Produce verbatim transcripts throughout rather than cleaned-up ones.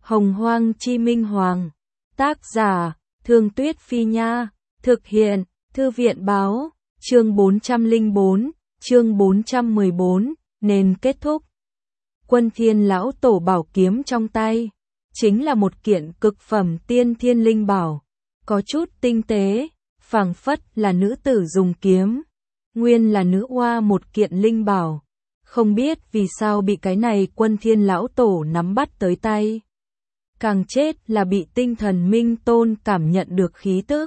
Hồng Hoang Chi Minh Hoàng. Tác giả, Thương Tuyết Phi Nha. Thực hiện, Thư viện Báo. Chương bốn trăm lẻ bốn, chương bốn trăm mười bốn, nên kết thúc. Quân Thiên lão tổ bảo kiếm trong tay, chính là một kiện cực phẩm tiên thiên linh bảo, có chút tinh tế, phảng phất là nữ tử dùng kiếm, nguyên là nữ oa một kiện linh bảo, không biết vì sao bị cái này Quân Thiên lão tổ nắm bắt tới tay. Càng chết là bị tinh thần minh tôn cảm nhận được khí tức,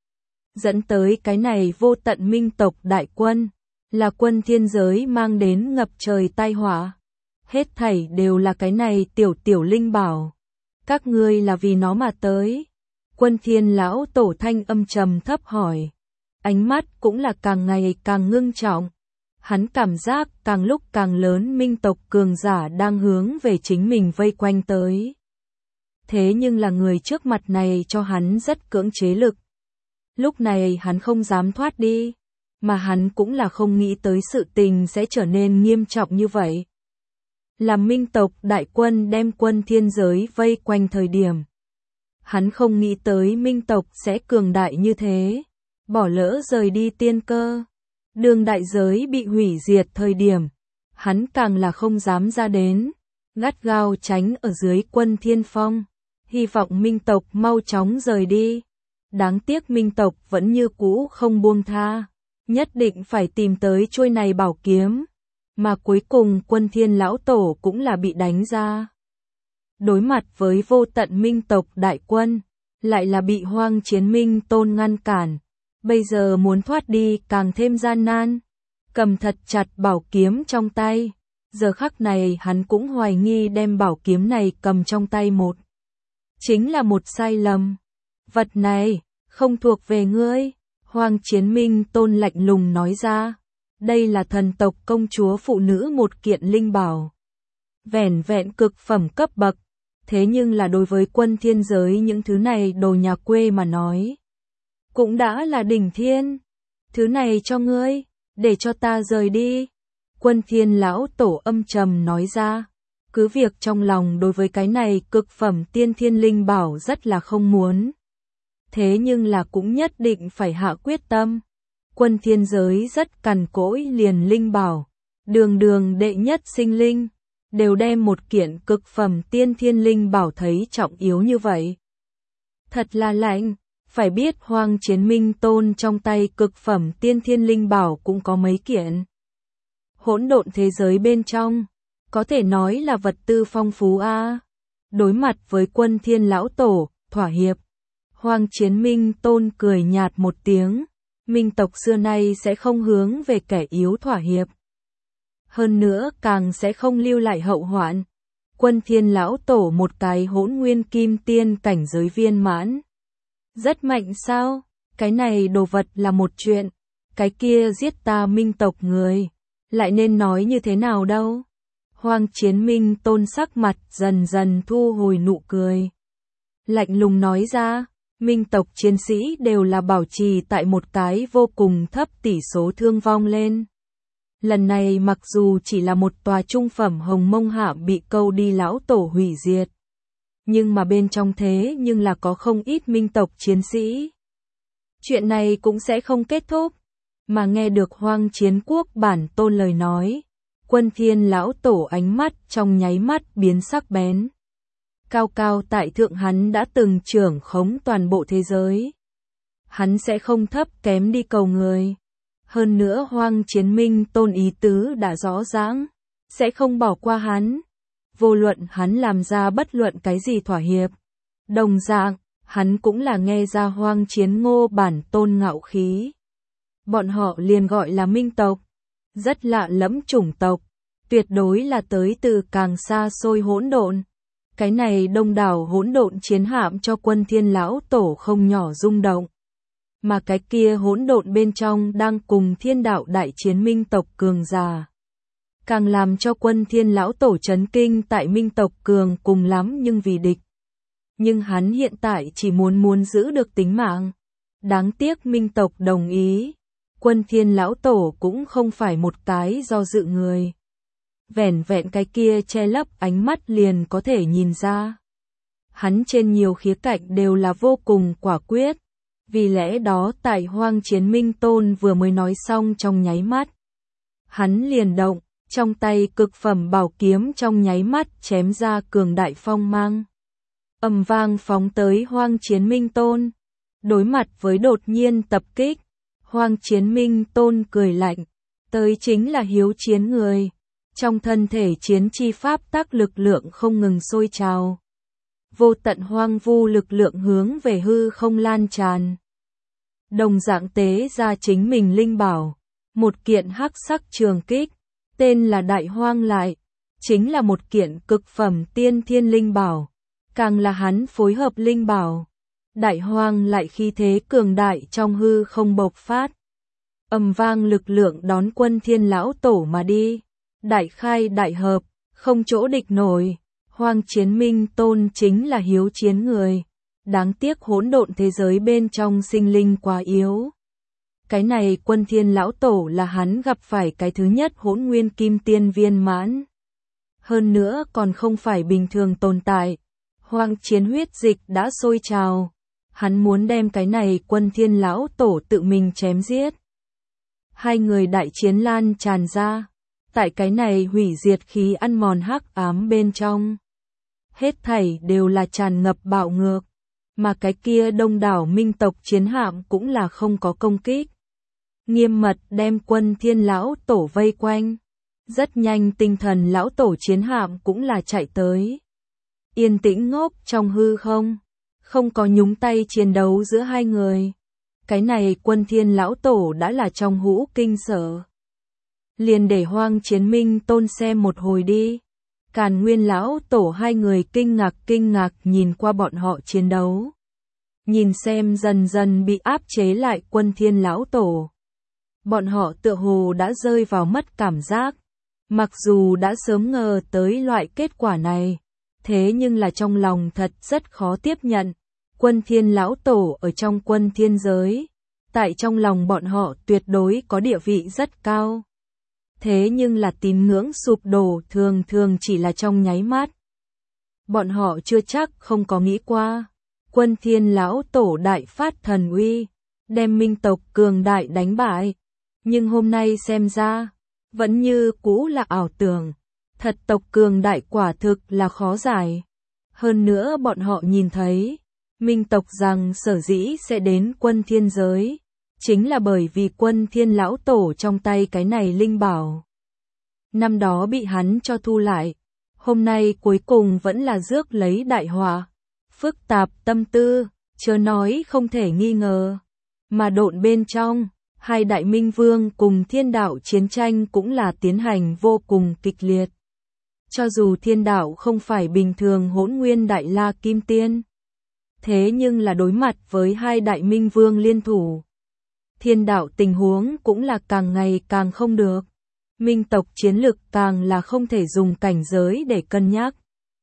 dẫn tới cái này vô tận minh tộc đại quân, là Quân Thiên giới mang đến ngập trời tai họa. Hết thảy đều là cái này tiểu tiểu linh bảo. Các ngươi là vì nó mà tới. Quân Thiên lão tổ thanh âm trầm thấp hỏi. Ánh mắt cũng là càng ngày càng ngưng trọng. Hắn cảm giác càng lúc càng lớn minh tộc cường giả đang hướng về chính mình vây quanh tới. Thế nhưng là người trước mặt này cho hắn rất cưỡng chế lực. Lúc này hắn không dám thoát đi, mà hắn cũng là không nghĩ tới sự tình sẽ trở nên nghiêm trọng như vậy. Là minh tộc đại quân đem Quân Thiên giới vây quanh thời điểm. Hắn không nghĩ tới minh tộc sẽ cường đại như thế, bỏ lỡ rời đi tiên cơ. Đường đại giới bị hủy diệt thời điểm, hắn càng là không dám ra đến, gắt gao tránh ở dưới Quân Thiên phong, hy vọng minh tộc mau chóng rời đi. Đáng tiếc minh tộc vẫn như cũ không buông tha, nhất định phải tìm tới chuôi này bảo kiếm. Mà cuối cùng Quân Thiên lão tổ cũng là bị đánh ra. Đối mặt với vô tận minh tộc đại quân, lại là bị Hoang Chiến Minh Tôn ngăn cản. Bây giờ muốn thoát đi càng thêm gian nan. Cầm thật chặt bảo kiếm trong tay. Giờ khắc này hắn cũng hoài nghi đem bảo kiếm này cầm trong tay một. Chính là một sai lầm. Vật này, không thuộc về ngươi. Hoang Chiến Minh Tôn lạnh lùng nói ra. Đây là thần tộc công chúa phụ nữ một kiện linh bảo. Vẻn vẹn cực phẩm cấp bậc. Thế nhưng là đối với Quân Thiên giới những thứ này đồ nhà quê mà nói. Cũng đã là đỉnh thiên. Thứ này cho ngươi, để cho ta rời đi. Quân Thiên lão tổ âm trầm nói ra. Cứ việc trong lòng đối với cái này cực phẩm tiên thiên linh bảo rất là không muốn. Thế nhưng là cũng nhất định phải hạ quyết tâm. Quân Thiên giới rất cằn cỗi liền linh bảo, đường đường đệ nhất sinh linh, đều đem một kiện cực phẩm tiên thiên linh bảo thấy trọng yếu như vậy. Thật là lạnh, phải biết Hoang Chiến Minh Tôn trong tay cực phẩm tiên thiên linh bảo cũng có mấy kiện. Hỗn độn thế giới bên trong, có thể nói là vật tư phong phú a. Đối mặt với Quân Thiên lão tổ, thỏa hiệp. Hoang Chiến Minh Tôn cười nhạt một tiếng. Minh tộc xưa nay sẽ không hướng về kẻ yếu thỏa hiệp. Hơn nữa càng sẽ không lưu lại hậu hoạn. Quân Thiên lão tổ một cái hỗn nguyên kim tiên cảnh giới viên mãn. Rất mạnh sao? Cái này đồ vật là một chuyện. Cái kia giết ta minh tộc người. Lại nên nói như thế nào đâu? Hoang Chiến Minh Tôn sắc mặt dần dần thu hồi nụ cười. Lạnh lùng nói ra. Minh tộc chiến sĩ đều là bảo trì tại một cái vô cùng thấp tỷ số thương vong lên. Lần này mặc dù chỉ là một tòa trung phẩm hồng mông hạm bị câu đi lão tổ hủy diệt. Nhưng mà bên trong thế nhưng là có không ít minh tộc chiến sĩ. Chuyện này cũng sẽ không kết thúc. Mà nghe được Hoang Chiến Quốc bản tôn lời nói. Quân Thiên lão tổ ánh mắt trong nháy mắt biến sắc bén. Cao cao tại thượng hắn đã từng trưởng khống toàn bộ thế giới. Hắn sẽ không thấp kém đi cầu người. Hơn nữa Hoang Chiến Minh Tôn ý tứ đã rõ ràng, sẽ không bỏ qua hắn. Vô luận hắn làm ra bất luận cái gì thỏa hiệp. Đồng dạng, hắn cũng là nghe ra Hoang Chiến Ngô bản tôn ngạo khí. Bọn họ liền gọi là minh tộc. Rất lạ lẫm chủng tộc. Tuyệt đối là tới từ càng xa xôi hỗn độn. Cái này đông đảo hỗn độn chiến hạm cho Quân Thiên lão tổ không nhỏ rung động. Mà cái kia hỗn độn bên trong đang cùng thiên đạo đại chiến minh tộc cường giả. Càng làm cho Quân Thiên lão tổ chấn kinh tại minh tộc cường cùng lắm nhưng vì địch. Nhưng hắn hiện tại chỉ muốn muốn giữ được tính mạng. Đáng tiếc minh tộc đồng ý. Quân Thiên lão tổ cũng không phải một cái do dự người. Vẻn vẹn cái kia che lấp ánh mắt liền có thể nhìn ra. hắn trên nhiều khía cạnh đều là vô cùng quả quyết. Vì lẽ đó tại Hoang Chiến Minh Tôn vừa mới nói xong trong nháy mắt, hắn liền động, trong tay cực phẩm bảo kiếm trong nháy mắt chém ra cường đại phong mang. Ầm vang phóng tới Hoang Chiến Minh Tôn. Đối mặt với đột nhiên tập kích, Hoang Chiến Minh Tôn cười lạnh, tới chính là hiếu chiến người. Trong thân thể chiến chi pháp tắc lực lượng không ngừng sôi trào. Vô tận hoang vu lực lượng hướng về hư không lan tràn. Đồng dạng tế ra chính mình linh bảo, một kiện hắc sắc trường kích, tên là Đại Hoang lại, chính là một kiện cực phẩm tiên thiên linh bảo, càng là hắn phối hợp linh bảo. Đại Hoang lại khí thế cường đại trong hư không bộc phát. Ầm vang lực lượng đón Quân Thiên lão tổ mà đi. Đại khai đại hợp, không chỗ địch nổi. Hoang Chiến Minh Tôn chính là hiếu chiến người. Đáng tiếc hỗn độn thế giới bên trong sinh linh quá yếu. Cái này Quân Thiên lão tổ là hắn gặp phải cái thứ nhất hỗn nguyên kim tiên viên mãn. Hơn nữa còn không phải bình thường tồn tại. Hoang chiến huyết dịch đã sôi trào. Hắn muốn đem cái này Quân Thiên lão tổ tự mình chém giết. Hai người đại chiến lan tràn ra. Tại cái này hủy diệt khí ăn mòn hắc ám bên trong. Hết thảy đều là tràn ngập bạo ngược. Mà cái kia đông đảo minh tộc chiến hạm cũng là không có công kích. Nghiêm mật đem Quân Thiên lão tổ vây quanh. Rất nhanh tinh thần lão tổ chiến hạm cũng là chạy tới. Yên tĩnh ngốc trong hư không. Không có nhúng tay chiến đấu giữa hai người. Cái này Quân Thiên lão tổ đã là trong hũ kinh sợ. Liền để Hoang Chiến Minh Tôn xem một hồi đi. Càn Nguyên lão tổ hai người kinh ngạc kinh ngạc nhìn qua bọn họ chiến đấu. Nhìn xem dần dần bị áp chế lại Quân Thiên lão tổ. Bọn họ tựa hồ đã rơi vào mất cảm giác. Mặc dù đã sớm ngờ tới loại kết quả này. Thế nhưng là trong lòng thật rất khó tiếp nhận. Quân Thiên lão tổ ở trong Quân Thiên giới. Tại trong lòng bọn họ tuyệt đối có địa vị rất cao. Thế nhưng là tín ngưỡng sụp đổ thường thường chỉ là trong nháy mắt. Bọn họ chưa chắc không có nghĩ qua. Quân Thiên lão tổ đại phát thần uy, đem minh tộc cường đại đánh bại. Nhưng hôm nay xem ra, vẫn như cũ là ảo tưởng. Thật tộc cường đại quả thực là khó giải. Hơn nữa bọn họ nhìn thấy, minh tộc rằng sở dĩ sẽ đến Quân Thiên giới. Chính là bởi vì Quân Thiên lão tổ trong tay cái này linh bảo. Năm đó bị hắn cho thu lại. Hôm nay cuối cùng vẫn là rước lấy đại họa. Phức tạp tâm tư, chớ nói không thể nghi ngờ. Mà độn bên trong, hai đại minh vương cùng thiên đạo chiến tranh cũng là tiến hành vô cùng kịch liệt. Cho dù thiên đạo không phải bình thường hỗn nguyên đại la kim tiên. Thế nhưng là đối mặt với hai đại minh vương liên thủ. Thiên đạo tình huống cũng là càng ngày càng không được. Minh tộc chiến lực càng là không thể dùng cảnh giới để cân nhắc.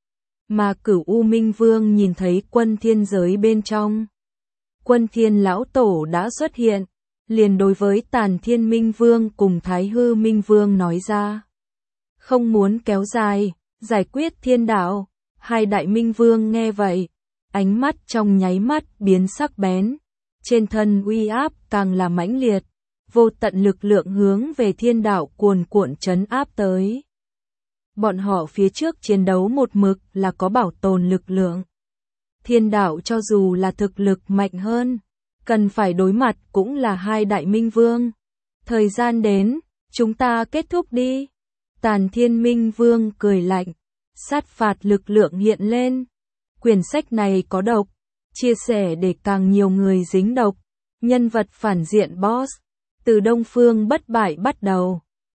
Mà Cửu U Minh Vương nhìn thấy Quân Thiên giới bên trong. Quân Thiên lão tổ đã xuất hiện, liền đối với Tàn Thiên Minh Vương cùng Thái Hư Minh Vương nói ra. Không muốn kéo dài, giải quyết thiên đạo. Hai đại Minh Vương nghe vậy, ánh mắt trong nháy mắt biến sắc bén. Trên thân uy áp càng là mãnh liệt, vô tận lực lượng hướng về thiên đạo cuồn cuộn trấn áp tới. Bọn họ phía trước chiến đấu một mực là có bảo tồn lực lượng. Thiên đạo cho dù là thực lực mạnh hơn, cần phải đối mặt cũng là hai đại minh vương. Thời gian đến, chúng ta kết thúc đi. Tàn Thiên Minh Vương cười lạnh, sát phạt lực lượng hiện lên. Quyển sách này có độc. Chia sẻ để càng nhiều người dính độc. Nhân vật phản diện boss. Từ Đông Phương bất bại bắt đầu.